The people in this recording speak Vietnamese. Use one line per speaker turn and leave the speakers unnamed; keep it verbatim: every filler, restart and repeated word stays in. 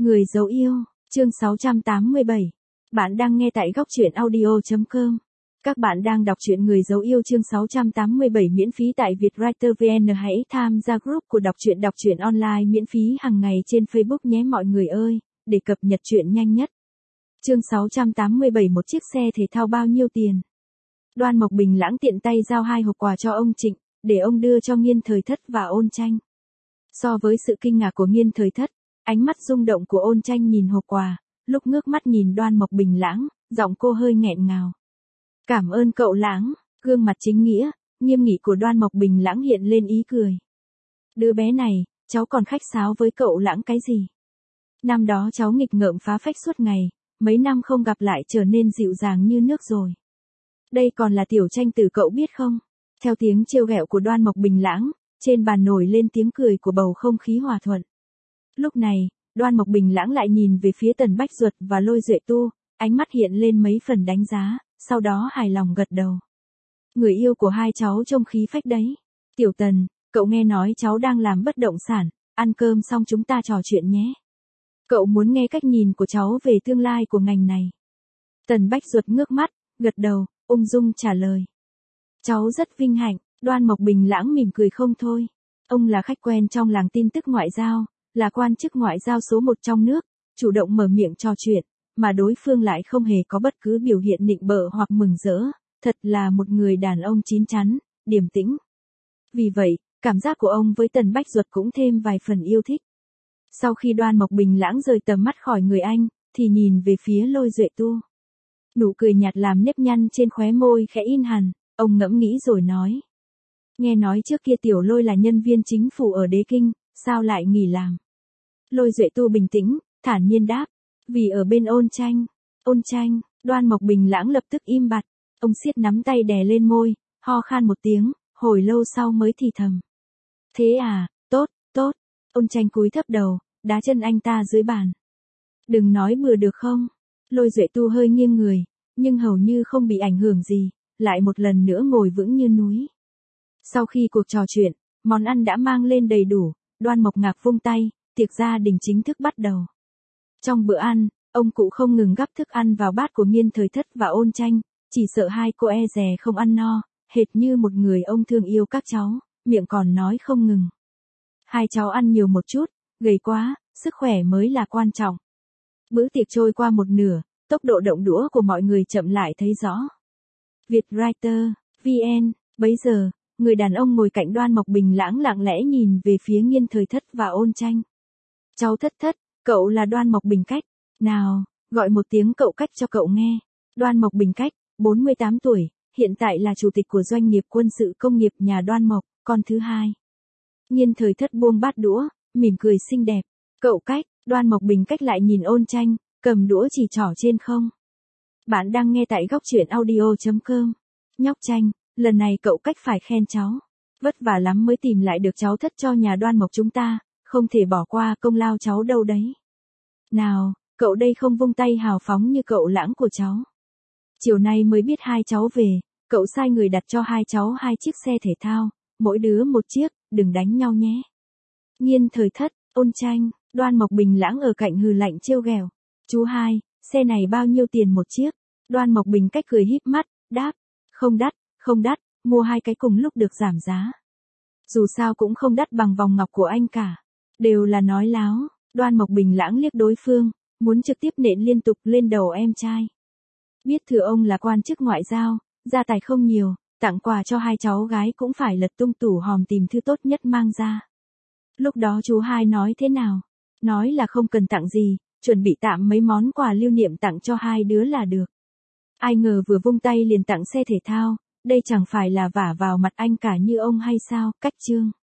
Người dấu yêu, chương sáu trăm tám mươi bảy. Bạn đang nghe tại góc truyện audio chấm com. Các bạn đang đọc truyện Người dấu yêu chương sáu trăm tám mươi bảy miễn phí tại Vietwriter vê en. Hãy tham gia group của đọc truyện đọc truyện online miễn phí hàng ngày trên Facebook nhé mọi người ơi, để cập nhật truyện nhanh nhất. Chương sáu trăm tám mươi bảy Một chiếc xe thể thao bao nhiêu tiền? Đoan Mộc Bình Lãng tiện tay giao hai hộp quà cho ông Trịnh, để ông đưa cho Nghiên Thời Thất và Ôn Tranh. So với sự kinh ngạc của Nghiên Thời Thất, ánh mắt rung động của Ôn Tranh nhìn hộp quà, lúc ngước mắt nhìn Đoan Mộc Bình Lãng, giọng cô hơi nghẹn ngào. Cảm ơn cậu Lãng, gương mặt chính nghĩa, nghiêm nghị của Đoan Mộc Bình Lãng hiện lên ý cười. Đứa bé này, cháu còn khách sáo với cậu Lãng cái gì? Năm đó cháu nghịch ngợm phá phách suốt ngày, mấy năm không gặp lại trở nên dịu dàng như nước rồi. Đây còn là Tiểu Tranh Tử cậu biết không? Theo tiếng trêu ghẹo của Đoan Mộc Bình Lãng, trên bàn nổi lên tiếng cười của bầu không khí hòa thuận. Lúc này, Đoan Mộc Bình Lãng lại nhìn về phía Tần Bách Duật và Lôi Duệ Tu, ánh mắt hiện lên mấy phần đánh giá, sau đó hài lòng gật đầu. Người yêu của hai cháu trông khí phách đấy. Tiểu Tần, cậu nghe nói cháu đang làm bất động sản, ăn cơm xong chúng ta trò chuyện nhé. Cậu muốn nghe cách nhìn của cháu về tương lai của ngành này. Tần Bách Duật ngước mắt, gật đầu, ung dung trả lời. Cháu rất vinh hạnh. Đoan Mộc Bình Lãng mỉm cười không thôi. Ông là khách quen trong làng tin tức ngoại giao, là quan chức ngoại giao số một trong nước, chủ động mở miệng trò chuyện, mà đối phương lại không hề có bất cứ biểu hiện nịnh bợ hoặc mừng rỡ, thật là một người đàn ông chín chắn, điềm tĩnh. Vì vậy, cảm giác của ông với Tần Bách Duật cũng thêm vài phần yêu thích. Sau khi Đoan Mộc Bình Lãng rời tầm mắt khỏi người anh, thì nhìn về phía Lôi Duệ Tu. Nụ cười nhạt làm nếp nhăn trên khóe môi khẽ in hẳn, ông ngẫm nghĩ rồi nói. Nghe nói trước kia Tiểu Lôi là nhân viên chính phủ ở Đế Kinh, sao lại nghỉ làm? Lôi Duệ Tu bình tĩnh, thản nhiên đáp, vì ở bên Ôn Tranh. Ôn Tranh, Đoan Mộc Bình Lãng lập tức im bặt, ông siết nắm tay đè lên môi, ho khan một tiếng, hồi lâu sau mới thì thầm. Thế à, tốt, tốt. Ôn Tranh cúi thấp đầu, đá chân anh ta dưới bàn. Đừng nói bừa được không? Lôi Duệ Tu hơi nghiêng người, nhưng hầu như không bị ảnh hưởng gì, lại một lần nữa ngồi vững như núi. Sau khi cuộc trò chuyện, món ăn đã mang lên đầy đủ, Đoan Mộc Ngạc vung tay, tiệc gia đình chính thức bắt đầu. Trong bữa ăn, ông cụ không ngừng gắp thức ăn vào bát của Nghiên Thời Thất và Ôn Tranh, chỉ sợ hai cô e dè không ăn no, hệt như một người ông thương yêu các cháu, miệng còn nói không ngừng. Hai cháu ăn nhiều một chút, gầy quá, sức khỏe mới là quan trọng. Bữa tiệc trôi qua một nửa, tốc độ động đũa của mọi người chậm lại thấy rõ. Vietwriter, vê en, bấy giờ, người đàn ông ngồi cạnh Đoan Mộc Bình Lãng lặng lẽ nhìn về phía Nghiên Thời Thất và Ôn Tranh. Cháu Thất Thất, cậu là Đoan Mộc Bình Cách. Nào, gọi một tiếng cậu Cách cho cậu nghe. Đoan Mộc Bình Cách, bốn mươi tám tuổi, hiện tại là chủ tịch của doanh nghiệp quân sự công nghiệp nhà Đoan Mộc, con thứ hai. Nghiên Thời Thất buông bát đũa, mỉm cười xinh đẹp. Cậu Cách, Đoan Mộc Bình Cách lại nhìn Ôn Tranh, cầm đũa chỉ trỏ trên không. Bạn đang nghe tại góc truyện audio chấm com. Nhóc Tranh, lần này cậu Cách phải khen cháu. Vất vả lắm mới tìm lại được cháu Thất cho nhà Đoan Mộc chúng ta, không thể bỏ qua công lao cháu đâu đấy. Nào, cậu đây không vung tay hào phóng như cậu Lãng của cháu. Chiều nay mới biết hai cháu về, cậu sai người đặt cho hai cháu hai chiếc xe thể thao, mỗi đứa một chiếc, đừng đánh nhau nhé. Nghiên Thời Thất, Ôn Tranh, Đoan Mộc Bình Lãng ở cạnh hừ lạnh trêu ghẹo. Chú hai, xe này bao nhiêu tiền một chiếc? Đoan Mộc Bình Cách cười híp mắt, đáp, không đắt, không đắt, mua hai cái cùng lúc được giảm giá. Dù sao cũng không đắt bằng vòng ngọc của anh cả. Đều là nói láo. Đoan Mộc Bình Lãng liếc đối phương, muốn trực tiếp nện liên tục lên đầu em trai. Biết thừa ông là quan chức ngoại giao, gia tài không nhiều, tặng quà cho hai cháu gái cũng phải lật tung tủ hòm tìm thứ tốt nhất mang ra. Lúc đó chú hai nói thế nào? Nói là không cần tặng gì, chuẩn bị tạm mấy món quà lưu niệm tặng cho hai đứa là được. Ai ngờ vừa vung tay liền tặng xe thể thao, đây chẳng phải là vả vào mặt anh cả như ông hay sao? Cách chương.